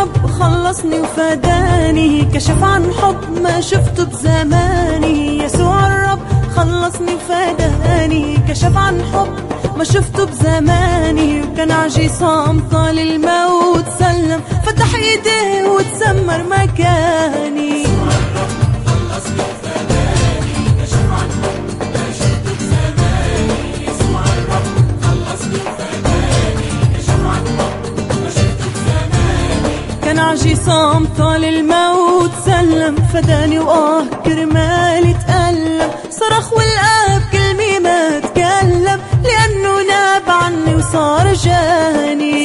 الرب خلصني وفداني، كشف عن حب ما شفته بزماني. يسوع الرب خلصني وفداني، كشف عن حب ما شفته بزماني. وكان عجيصام طال الموت سلم، فتح ايديه وتسمر مكاني. كان عجيصام طال الموت سلم، فداني وآه كرمالي تألم. صرخ والآب كلمة ما تكلم، لأنه ناب عني وصار جاني.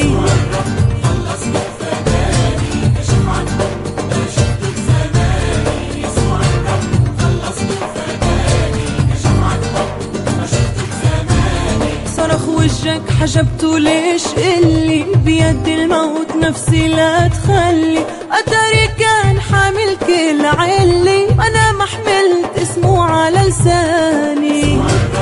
صرخ وجهك حجبته ليش اللي بيد الموت نفسي لا تخلي. أتاري كان حامل كل علي، أنا ما حملت اسمه على لساني.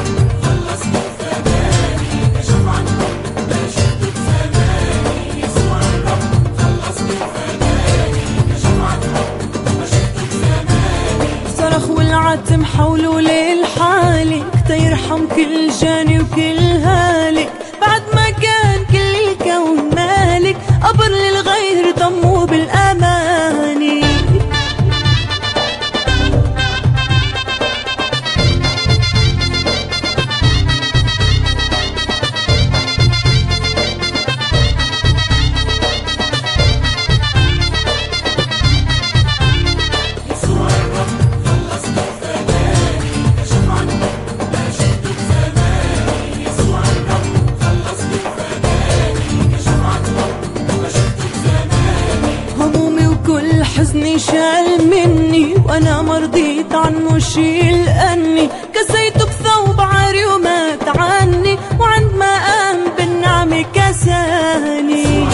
صرخ والعتم حوله للحالي، كتا يرحم كل جاني وكل هالك. بعد ما كان كل الكون مالك، قبر للغير ضمه بالأماني. حزني شال مني، وأنا مرضيت عنه شيل أني. كسيته بثوب عاري ومات عني، وعندما قام بالنعمة كساني.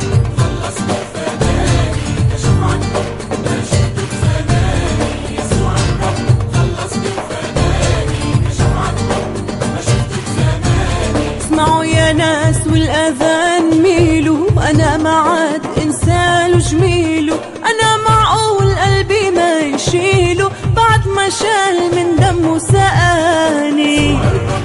اسمعوا يا ناس والأذان ميلوا، أنا ما عاد إنسان وجميله. أنا معقول قلبي ما يشيله، بعد ما شال من دمه سقاني.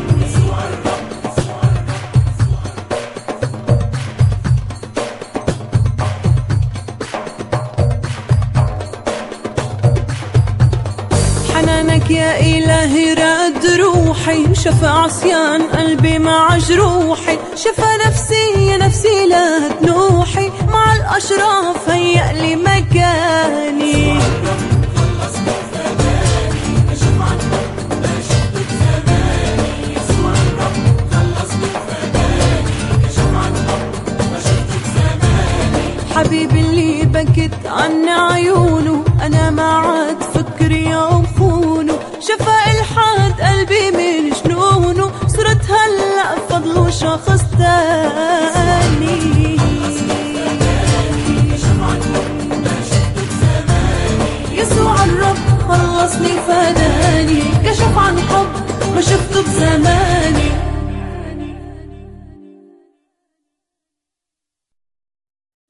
حنانك يا إلهي رد روحي، شفى عصيان قلبي مع جروحي. شفى نفسي يا نفسي لا تنوحي، مع الأشراف هيأ لي مكاني. حبيبي اللي بكت عن عيونه، أنا ما عاد فكري يوم خونه. شفى الحاد قلبي من جنونه، صرت هلأ فضله شخص تاني. يسوع الرب خلصني فداني، كشف عن حب ما شفته بزمان.